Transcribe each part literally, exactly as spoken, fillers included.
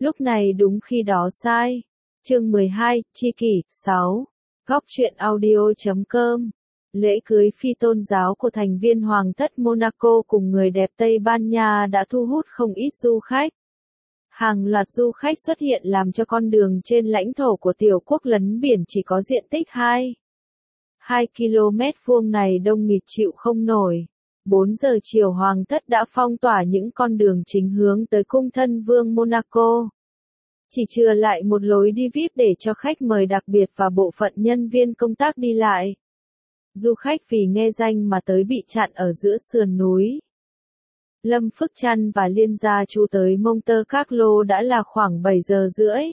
Lúc này đúng khi đó sai. Chương mười hai, Chi kỷ, sáu. Góc truyện audio chấm com. Lễ cưới phi tôn giáo của thành viên Hoàng thất Monaco cùng người đẹp Tây Ban Nha đã thu hút không ít du khách. Hàng loạt du khách xuất hiện làm cho con đường trên lãnh thổ của tiểu quốc lấn biển chỉ có diện tích hai hai ki lô mét vuông này đông nghịt chịu không nổi. bốn giờ chiều Hoàng thất đã phong tỏa những con đường chính hướng tới cung thân vương Monaco. Chỉ chừa lại một lối đi vi ai pi để cho khách mời đặc biệt và bộ phận nhân viên công tác đi lại. Du khách vì nghe danh mà tới bị chặn ở giữa sườn núi. Lâm Phước Trăn và Liên gia chú tới Monte Carlo đã là khoảng bảy giờ rưỡi.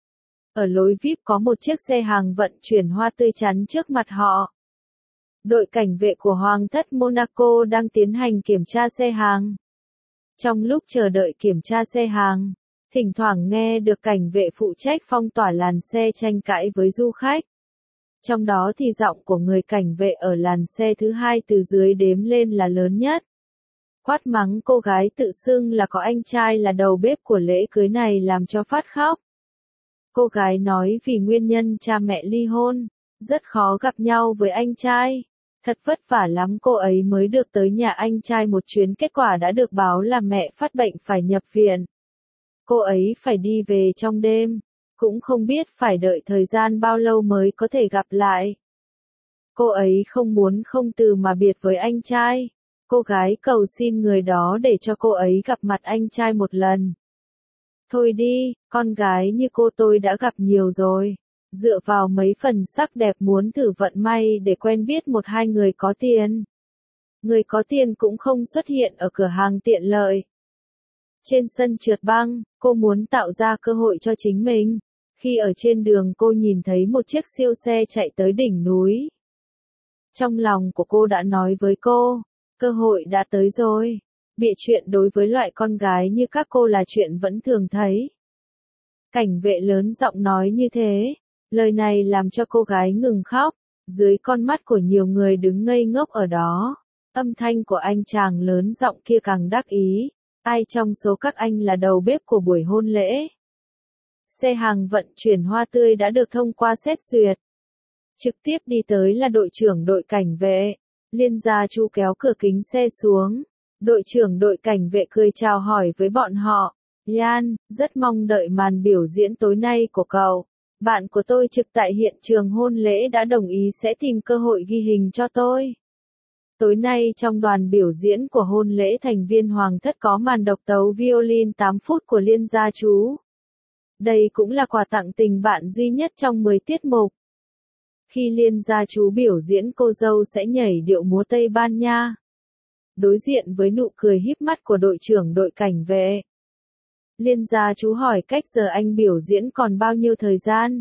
Ở lối vi ai pi có một chiếc xe hàng vận chuyển hoa tươi chắn trước mặt họ. Đội cảnh vệ của Hoàng thất Monaco đang tiến hành kiểm tra xe hàng. Trong lúc chờ đợi kiểm tra xe hàng, thỉnh thoảng nghe được cảnh vệ phụ trách phong tỏa làn xe tranh cãi với du khách. Trong đó thì giọng của người cảnh vệ ở làn xe thứ hai từ dưới đếm lên là lớn nhất. Quát mắng cô gái tự xưng là có anh trai là đầu bếp của lễ cưới này làm cho phát khóc. Cô gái nói vì nguyên nhân cha mẹ ly hôn, rất khó gặp nhau với anh trai. Thật vất vả lắm cô ấy mới được tới nhà anh trai một chuyến, kết quả đã được báo là mẹ phát bệnh phải nhập viện. Cô ấy phải đi về trong đêm, cũng không biết phải đợi thời gian bao lâu mới có thể gặp lại. Cô ấy không muốn không từ mà biệt với anh trai. Cô gái cầu xin người đó để cho cô ấy gặp mặt anh trai một lần. Thôi đi, con gái như cô tôi đã gặp nhiều rồi. Dựa vào mấy phần sắc đẹp muốn thử vận may để quen biết một hai người có tiền. Người có tiền cũng không xuất hiện ở cửa hàng tiện lợi. Trên sân trượt băng, cô muốn tạo ra cơ hội cho chính mình. Khi ở trên đường cô nhìn thấy một chiếc siêu xe chạy tới đỉnh núi. Trong lòng của cô đã nói với cô, cơ hội đã tới rồi. Bịa chuyện đối với loại con gái như các cô là chuyện vẫn thường thấy. Cảnh vệ lớn giọng nói như thế. Lời này làm cho cô gái ngừng khóc. Dưới con mắt của nhiều người đứng ngây ngốc ở đó, âm thanh của anh chàng lớn giọng kia càng đắc ý. Ai trong số các anh là đầu bếp của buổi hôn lễ? Xe hàng vận chuyển hoa tươi đã được thông qua xét duyệt. Trực tiếp đi tới là đội trưởng đội cảnh vệ. Liên gia chú kéo cửa kính xe xuống. Đội trưởng đội cảnh vệ cười chào hỏi với bọn họ. Yan, rất mong đợi màn biểu diễn tối nay của cậu. Bạn của tôi trực tại hiện trường hôn lễ đã đồng ý sẽ tìm cơ hội ghi hình cho tôi. Tối nay trong đoàn biểu diễn của hôn lễ thành viên Hoàng thất có màn độc tấu violin tám phút của Liên gia chú. Đây cũng là quà tặng tình bạn duy nhất trong mười tiết mục. Khi Liên gia chú biểu diễn, cô dâu sẽ nhảy điệu múa Tây Ban Nha. Đối diện với nụ cười híp mắt của đội trưởng đội cảnh vệ. Liên gia chú hỏi cách giờ anh biểu diễn còn bao nhiêu thời gian?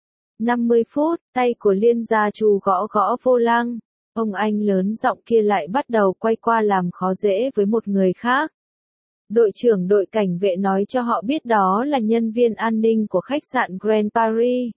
năm mươi phút, tay của Liên gia chú gõ gõ vô lăng. Ông anh lớn giọng kia lại bắt đầu quay qua làm khó dễ với một người khác. Đội trưởng đội cảnh vệ nói cho họ biết đó là nhân viên an ninh của khách sạn Grand Paris.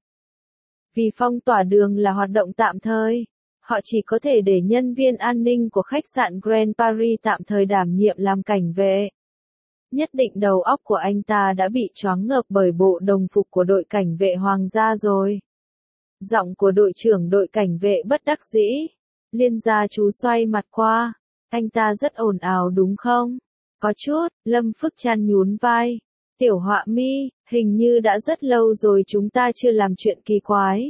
Vì phong tỏa đường là hoạt động tạm thời, họ chỉ có thể để nhân viên an ninh của khách sạn Grand Paris tạm thời đảm nhiệm làm cảnh vệ. Nhất định đầu óc của anh ta đã bị choáng ngợp bởi bộ đồng phục của đội cảnh vệ hoàng gia rồi. Giọng của đội trưởng đội cảnh vệ bất đắc dĩ. Liên gia chú xoay mặt qua. Anh ta rất ồn ào đúng không? Có chút, Lâm Phước Trăn nhún vai. Tiểu họa mi, hình như đã rất lâu rồi chúng ta chưa làm chuyện kỳ quái.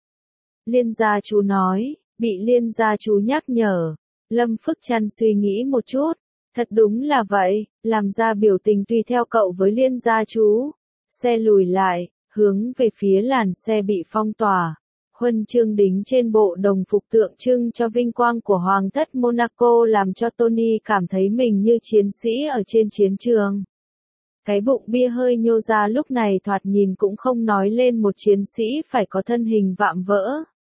Liên gia chú nói, bị Liên gia chú nhắc nhở. Lâm Phước Trăn suy nghĩ một chút. Thật đúng là vậy, làm ra biểu tình tùy theo cậu với Liên gia chú. Xe lùi lại, hướng về phía làn xe bị phong tỏa. Huân chương đính trên bộ đồng phục tượng trưng cho vinh quang của Hoàng thất Monaco làm cho Tony cảm thấy mình như chiến sĩ ở trên chiến trường. Cái bụng bia hơi nhô ra lúc này thoạt nhìn cũng không nói lên một chiến sĩ phải có thân hình vạm vỡ.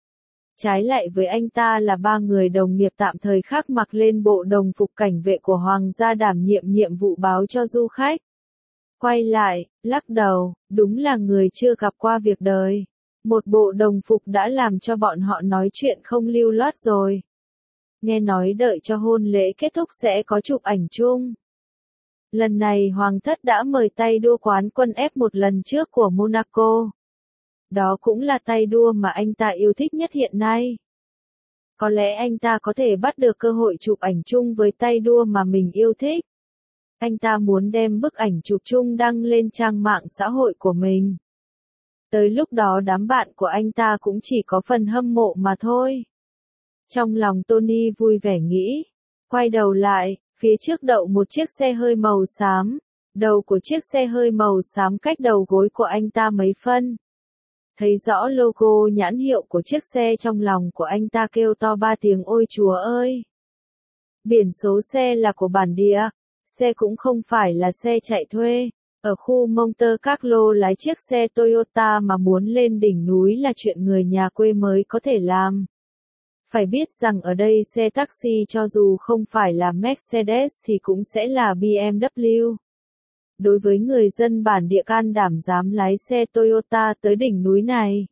Trái lại với anh ta là ba người đồng nghiệp tạm thời khác mặc lên bộ đồng phục cảnh vệ của Hoàng gia đảm nhiệm nhiệm vụ báo cho du khách. Quay lại, lắc đầu, đúng là người chưa gặp qua việc đời. Một bộ đồng phục đã làm cho bọn họ nói chuyện không lưu loát rồi. Nghe nói đợi cho hôn lễ kết thúc sẽ có chụp ảnh chung. Lần này Hoàng thất đã mời tay đua quán quân ép một lần trước của Monaco. Đó cũng là tay đua mà anh ta yêu thích nhất hiện nay. Có lẽ anh ta có thể bắt được cơ hội chụp ảnh chung với tay đua mà mình yêu thích. Anh ta muốn đem bức ảnh chụp chung đăng lên trang mạng xã hội của mình. Tới lúc đó đám bạn của anh ta cũng chỉ có phần hâm mộ mà thôi. Trong lòng Tony vui vẻ nghĩ. Quay đầu lại, phía trước đậu một chiếc xe hơi màu xám. Đầu của chiếc xe hơi màu xám cách đầu gối của anh ta mấy phân. Thấy rõ logo nhãn hiệu của chiếc xe, trong lòng của anh ta kêu to ba tiếng ôi chúa ơi. Biển số xe là của bản địa, xe cũng không phải là xe chạy thuê. Ở khu Monte Carlo lái chiếc xe Toyota mà muốn lên đỉnh núi là chuyện người nhà quê mới có thể làm. Phải biết rằng ở đây xe taxi cho dù không phải là Mercedes thì cũng sẽ là bê em vê. Đối với người dân bản địa can đảm dám lái xe Toyota tới đỉnh núi này,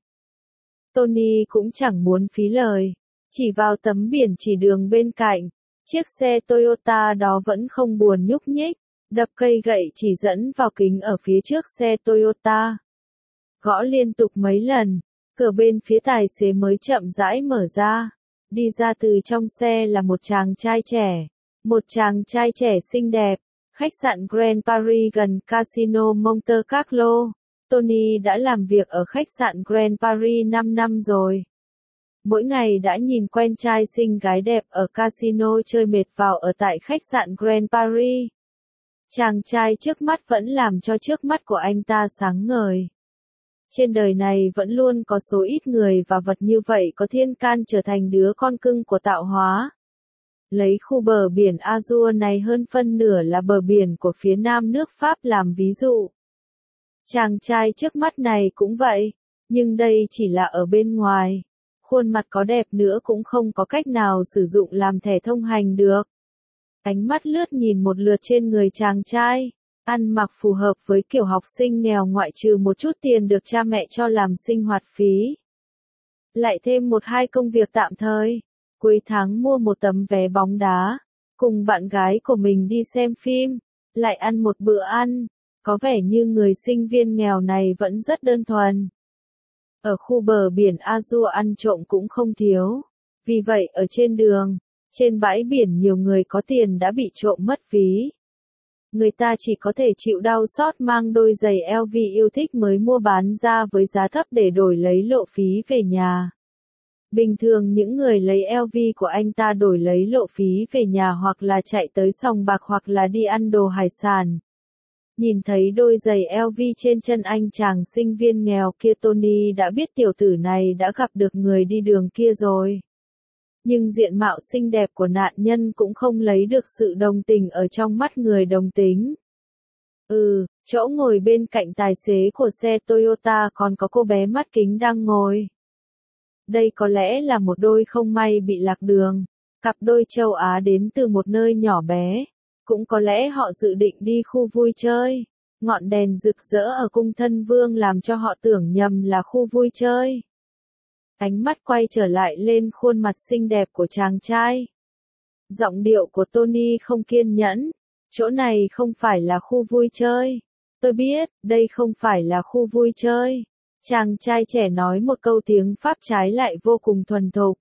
Tony cũng chẳng muốn phí lời. Chỉ vào tấm biển chỉ đường bên cạnh, chiếc xe Toyota đó vẫn không buồn nhúc nhích, đập cây gậy chỉ dẫn vào kính ở phía trước xe Toyota. Gõ liên tục mấy lần, cửa bên phía tài xế mới chậm rãi mở ra. Đi ra từ trong xe là một chàng trai trẻ, một chàng trai trẻ xinh đẹp. Khách sạn Grand Paris gần Casino Monte Carlo. Tony đã làm việc ở khách sạn Grand Paris năm năm rồi. Mỗi ngày đã nhìn quen trai xinh gái đẹp ở casino chơi mệt vào ở tại khách sạn Grand Paris. Chàng trai trước mắt vẫn làm cho trước mắt của anh ta sáng ngời. Trên đời này vẫn luôn có số ít người và vật như vậy có thiên can trở thành đứa con cưng của tạo hóa. Lấy khu bờ biển Azur này hơn phân nửa là bờ biển của phía nam nước Pháp làm ví dụ. Chàng trai trước mắt này cũng vậy, nhưng đây chỉ là ở bên ngoài. Khuôn mặt có đẹp nữa cũng không có cách nào sử dụng làm thẻ thông hành được. Ánh mắt lướt nhìn một lượt trên người chàng trai, ăn mặc phù hợp với kiểu học sinh nghèo ngoại trừ một chút tiền được cha mẹ cho làm sinh hoạt phí. Lại thêm một hai công việc tạm thời. Cuối tháng mua một tấm vé bóng đá, cùng bạn gái của mình đi xem phim, lại ăn một bữa ăn, có vẻ như người sinh viên nghèo này vẫn rất đơn thuần. Ở khu bờ biển Azur ăn trộm cũng không thiếu, vì vậy ở trên đường, trên bãi biển nhiều người có tiền đã bị trộm mất ví. Người ta chỉ có thể chịu đau xót mang đôi giày eo vi yêu thích mới mua bán ra với giá thấp để đổi lấy lộ phí về nhà. Bình thường những người lấy eo vi của anh ta đổi lấy lộ phí về nhà hoặc là chạy tới sòng bạc hoặc là đi ăn đồ hải sản. Nhìn thấy đôi giày eo vi trên chân anh chàng sinh viên nghèo kia, Tony đã biết tiểu tử này đã gặp được người đi đường kia rồi. Nhưng diện mạo xinh đẹp của nạn nhân cũng không lấy được sự đồng tình ở trong mắt người đồng tính. Ừ, chỗ ngồi bên cạnh tài xế của xe Toyota còn có cô bé mắt kính đang ngồi. Đây có lẽ là một đôi không may bị lạc đường, cặp đôi châu Á đến từ một nơi nhỏ bé, cũng có lẽ họ dự định đi khu vui chơi. Ngọn đèn rực rỡ ở cung thân vương làm cho họ tưởng nhầm là khu vui chơi. Ánh mắt quay trở lại lên khuôn mặt xinh đẹp của chàng trai. Giọng điệu của Tony không kiên nhẫn, chỗ này không phải là khu vui chơi. Tôi biết, đây không phải là khu vui chơi. Chàng trai trẻ nói một câu tiếng Pháp trái lại vô cùng thuần thục.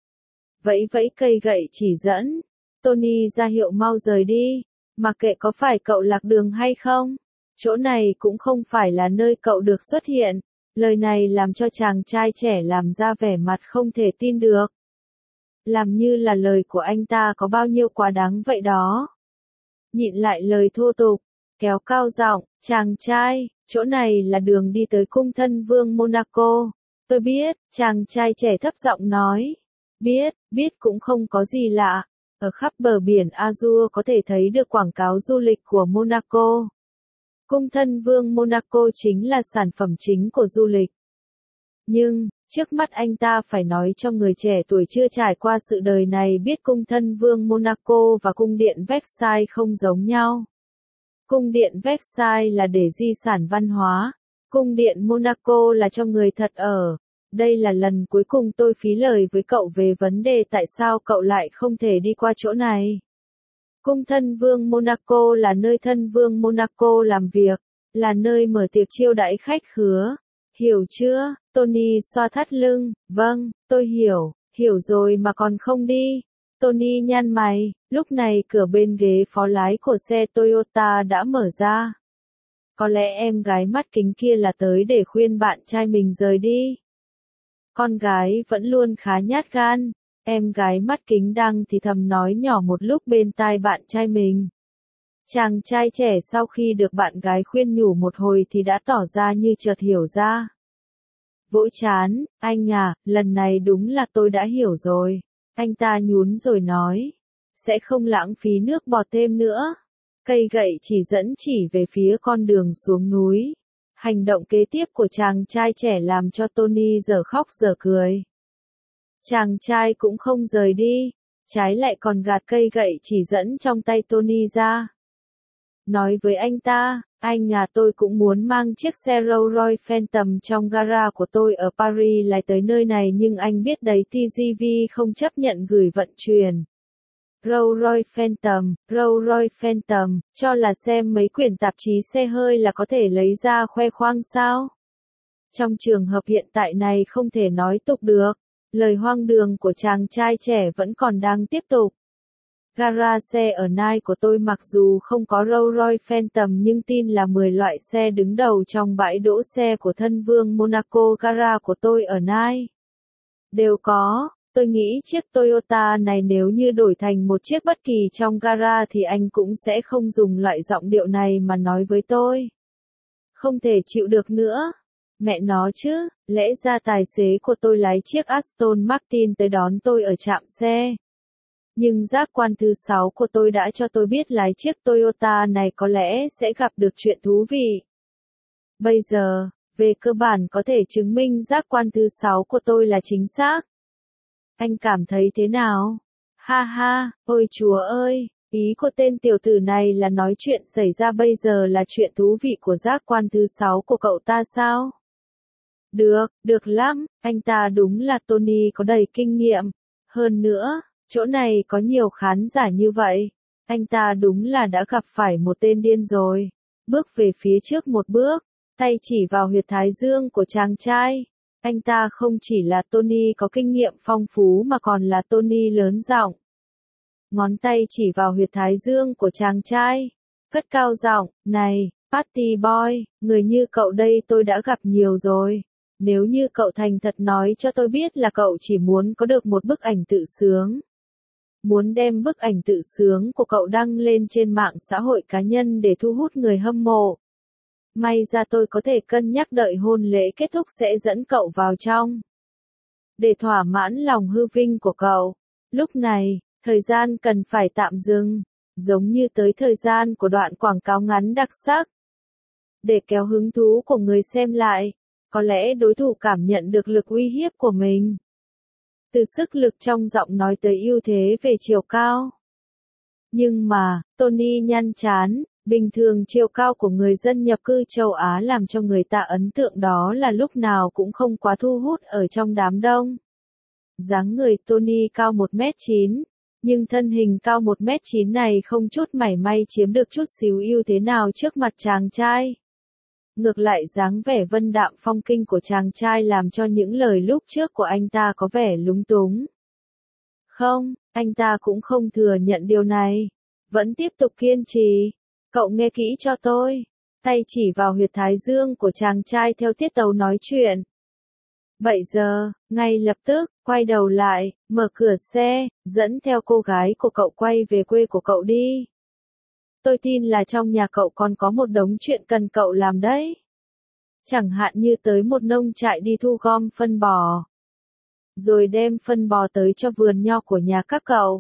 Vẫy vẫy cây gậy chỉ dẫn. Tony ra hiệu mau rời đi. Mặc kệ có phải cậu lạc đường hay không. Chỗ này cũng không phải là nơi cậu được xuất hiện. Lời này làm cho chàng trai trẻ làm ra vẻ mặt không thể tin được. Làm như là lời của anh ta có bao nhiêu quá đáng vậy đó. Nhịn lại lời thô tục, kéo cao giọng, chàng trai, chỗ này là đường đi tới cung thân vương Monaco. Tôi biết, chàng trai trẻ thấp giọng nói. Biết, biết cũng không có gì lạ. Ở khắp bờ biển Azur có thể thấy được quảng cáo du lịch của Monaco. Cung thân vương Monaco chính là sản phẩm chính của du lịch. Nhưng, trước mắt anh ta phải nói cho người trẻ tuổi chưa trải qua sự đời này biết cung thân vương Monaco và cung điện Versailles không giống nhau. Cung điện Versailles là để di sản văn hóa. Cung điện Monaco là cho người thật ở. Đây là lần cuối cùng tôi phí lời với cậu về vấn đề tại sao cậu lại không thể đi qua chỗ này. Cung thân vương Monaco là nơi thân vương Monaco làm việc, là nơi mở tiệc chiêu đãi khách khứa. Hiểu chưa? Tony xoa thắt lưng, vâng, tôi hiểu, hiểu rồi mà còn không đi. Tony nhăn mày, lúc này cửa bên ghế phó lái của xe Toyota đã mở ra. Có lẽ em gái mắt kính kia là tới để khuyên bạn trai mình rời đi. Con gái vẫn luôn khá nhát gan, em gái mắt kính đang thì thầm nói nhỏ một lúc bên tai bạn trai mình. Chàng trai trẻ sau khi được bạn gái khuyên nhủ một hồi thì đã tỏ ra như chợt hiểu ra. Vỗ chán, anh à, lần này đúng là tôi đã hiểu rồi. Anh ta nhún rồi nói, sẽ không lãng phí nước bọt thêm nữa. Cây gậy chỉ dẫn chỉ về phía con đường xuống núi. Hành động kế tiếp của chàng trai trẻ làm cho Tony giờ khóc giờ cười. Chàng trai cũng không rời đi, trái lại còn gạt cây gậy chỉ dẫn trong tay Tony ra. Nói với anh ta, anh à tôi cũng muốn mang chiếc xe Rolls-Royce Phantom trong gara của tôi ở Paris lại tới nơi này nhưng anh biết đấy tê giê vê không chấp nhận gửi vận chuyển. Rolls-Royce Phantom, Rolls-Royce Phantom, cho là xem mấy quyển tạp chí xe hơi là có thể lấy ra khoe khoang sao? Trong trường hợp hiện tại này không thể nói tục được, lời hoang đường của chàng trai trẻ vẫn còn đang tiếp tục. Gara xe ở Nice của tôi mặc dù không có Rolls-Royce Phantom nhưng tin là mười loại xe đứng đầu trong bãi đỗ xe của thân vương Monaco gara của tôi ở Nice. Đều có, tôi nghĩ chiếc Toyota này nếu như đổi thành một chiếc bất kỳ trong gara thì anh cũng sẽ không dùng loại giọng điệu này mà nói với tôi. Không thể chịu được nữa. Mẹ nó chứ, lẽ ra tài xế của tôi lái chiếc Aston Martin tới đón tôi ở trạm xe. Nhưng giác quan thứ sáu của tôi đã cho tôi biết lái chiếc Toyota này có lẽ sẽ gặp được chuyện thú vị. Bây giờ, về cơ bản có thể chứng minh giác quan thứ sáu của tôi là chính xác. Anh cảm thấy thế nào? Ha ha, ôi chúa ơi, ý của tên tiểu tử này là nói chuyện xảy ra bây giờ là chuyện thú vị của giác quan thứ sáu của cậu ta sao? Được, được lắm, anh ta đúng là Tony có đầy kinh nghiệm. Hơn nữa, chỗ này có nhiều khán giả như vậy. Anh ta đúng là đã gặp phải một tên điên rồi. Bước về phía trước một bước, tay chỉ vào huyệt thái dương của chàng trai. Anh ta không chỉ là Tony có kinh nghiệm phong phú mà còn là Tony lớn giọng. Ngón tay chỉ vào huyệt thái dương của chàng trai. Cất cao giọng, này, Party Boy, người như cậu đây tôi đã gặp nhiều rồi. Nếu như cậu thành thật nói cho tôi biết là cậu chỉ muốn có được một bức ảnh tự sướng. Muốn đem bức ảnh tự sướng của cậu đăng lên trên mạng xã hội cá nhân để thu hút người hâm mộ. May ra tôi có thể cân nhắc đợi hôn lễ kết thúc sẽ dẫn cậu vào trong. Để thỏa mãn lòng hư vinh của cậu. Lúc này, thời gian cần phải tạm dừng. Giống như tới thời gian của đoạn quảng cáo ngắn đặc sắc. Để kéo hứng thú của người xem lại. Có lẽ đối thủ cảm nhận được lực uy hiếp của mình. Từ sức lực trong giọng nói tới ưu thế về chiều cao. Nhưng mà, Tony nhăn trán, bình thường chiều cao của người dân nhập cư châu Á làm cho người ta ấn tượng đó là lúc nào cũng không quá thu hút ở trong đám đông. Dáng người Tony cao một mét chín, nhưng thân hình cao một mét chín này không chút mảy may chiếm được chút xíu ưu thế nào trước mặt chàng trai. Ngược lại dáng vẻ vân đạm phong kinh của chàng trai làm cho những lời lúc trước của anh ta có vẻ lúng túng. Không, anh ta cũng không thừa nhận điều này. Vẫn tiếp tục kiên trì. Cậu nghe kỹ cho tôi. Tay chỉ vào huyệt thái dương của chàng trai theo tiết tấu nói chuyện. Vậy giờ, ngay lập tức, quay đầu lại, mở cửa xe, dẫn theo cô gái của cậu quay về quê của cậu đi. Tôi tin là trong nhà cậu còn có một đống chuyện cần cậu làm đấy. Chẳng hạn như tới một nông trại đi thu gom phân bò. Rồi đem phân bò tới cho vườn nho của nhà các cậu.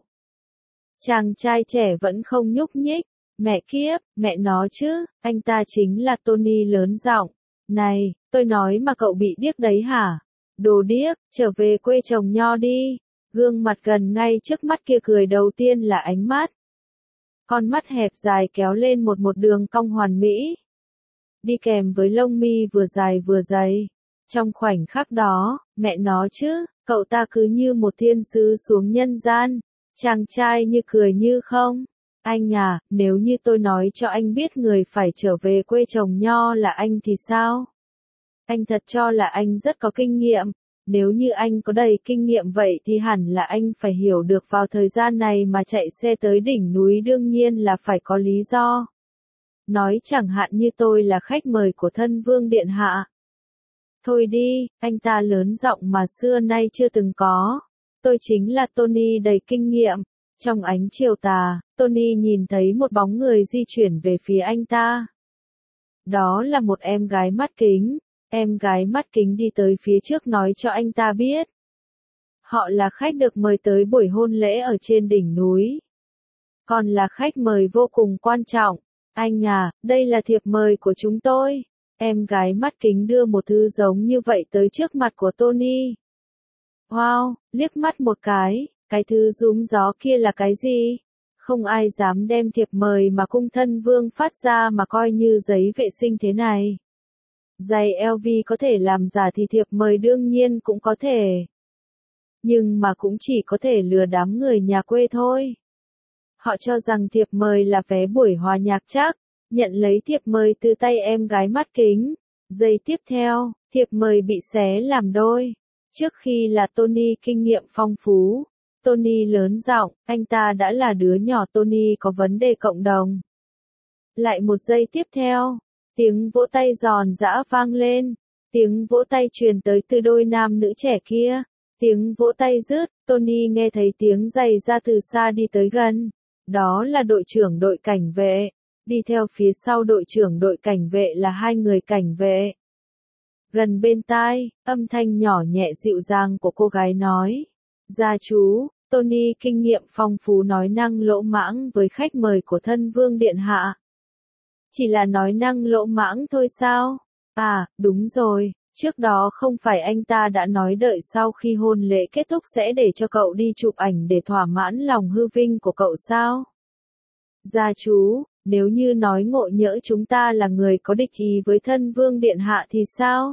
Chàng trai trẻ vẫn không nhúc nhích. Mẹ kiếp, mẹ nó chứ, anh ta chính là Tony lớn giọng. Này, tôi nói mà cậu bị điếc đấy hả? Đồ điếc, trở về quê trồng nho đi. Gương mặt gần ngay trước mắt kia cười đầu tiên là ánh mắt. Con mắt hẹp dài kéo lên một một đường cong hoàn mỹ. Đi kèm với lông mi vừa dài vừa dày. Trong khoảnh khắc đó, mẹ nó chứ, cậu ta cứ như một thiên sứ xuống nhân gian. Chàng trai như cười như không. Anh à, nếu như tôi nói cho anh biết người phải trở về quê trồng nho là anh thì sao? Anh thật cho là anh rất có kinh nghiệm. Nếu như anh có đầy kinh nghiệm vậy thì hẳn là anh phải hiểu được vào thời gian này mà chạy xe tới đỉnh núi đương nhiên là phải có lý do. Nói chẳng hạn như tôi là khách mời của thân vương điện hạ. Thôi đi, anh ta lớn giọng mà xưa nay chưa từng có. Tôi chính là Tony đầy kinh nghiệm. Trong ánh chiều tà, Tony nhìn thấy một bóng người di chuyển về phía anh ta. Đó là một em gái mắt kính. Em gái mắt kính đi tới phía trước nói cho anh ta biết. Họ là khách được mời tới buổi hôn lễ ở trên đỉnh núi. Còn là khách mời vô cùng quan trọng. Anh à, đây là thiệp mời của chúng tôi. Em gái mắt kính đưa một thư giống như vậy tới trước mặt của Tony. Wow, liếc mắt một cái, cái thư rúm gió kia là cái gì? Không ai dám đem thiệp mời mà cung thân vương phát ra mà coi như giấy vệ sinh thế này. Giày lờ vê có thể làm giả thì thiệp mời đương nhiên cũng có thể. Nhưng mà cũng chỉ có thể lừa đám người nhà quê thôi. Họ cho rằng thiệp mời là vé buổi hòa nhạc chắc, nhận lấy thiệp mời từ tay em gái mắt kính. Giây tiếp theo, thiệp mời bị xé làm đôi. Trước khi là Tony kinh nghiệm phong phú, Tony lớn giọng, anh ta đã là đứa nhỏ Tony có vấn đề cộng đồng. Lại một giây tiếp theo, tiếng vỗ tay giòn giã vang lên, tiếng vỗ tay truyền tới từ đôi nam nữ trẻ kia. Tiếng vỗ tay rứt, Tony nghe thấy tiếng giày ra từ xa đi tới gần. Đó là đội trưởng đội cảnh vệ. Đi theo phía sau đội trưởng đội cảnh vệ là hai người cảnh vệ. Gần bên tai, âm thanh nhỏ nhẹ dịu dàng của cô gái nói. Gia chú, Tony kinh nghiệm phong phú nói năng lỗ mãng với khách mời của thân vương điện hạ. Chỉ là nói năng lỗ mãng thôi sao? À, đúng rồi, trước đó không phải anh ta đã nói đợi sau khi hôn lễ kết thúc sẽ để cho cậu đi chụp ảnh để thỏa mãn lòng hư vinh của cậu sao? Gia chú, nếu như nói ngộ nhỡ chúng ta là người có địch ý với thân vương điện hạ thì sao?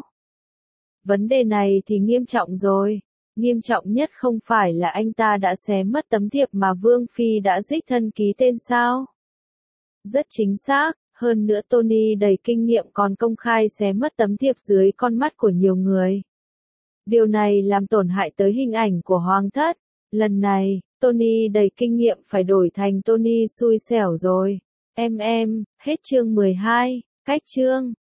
Vấn đề này thì nghiêm trọng rồi. Nghiêm trọng nhất không phải là anh ta đã xé mất tấm thiệp mà Vương Phi đã đích thân ký tên sao? Rất chính xác, hơn nữa Tony đầy kinh nghiệm còn công khai xé mất tấm thiệp dưới con mắt của nhiều người. Điều này làm tổn hại tới hình ảnh của Hoàng thất. Lần này, Tony đầy kinh nghiệm phải đổi thành Tony xui xẻo rồi. Em em, hết chương mười hai, cách chương.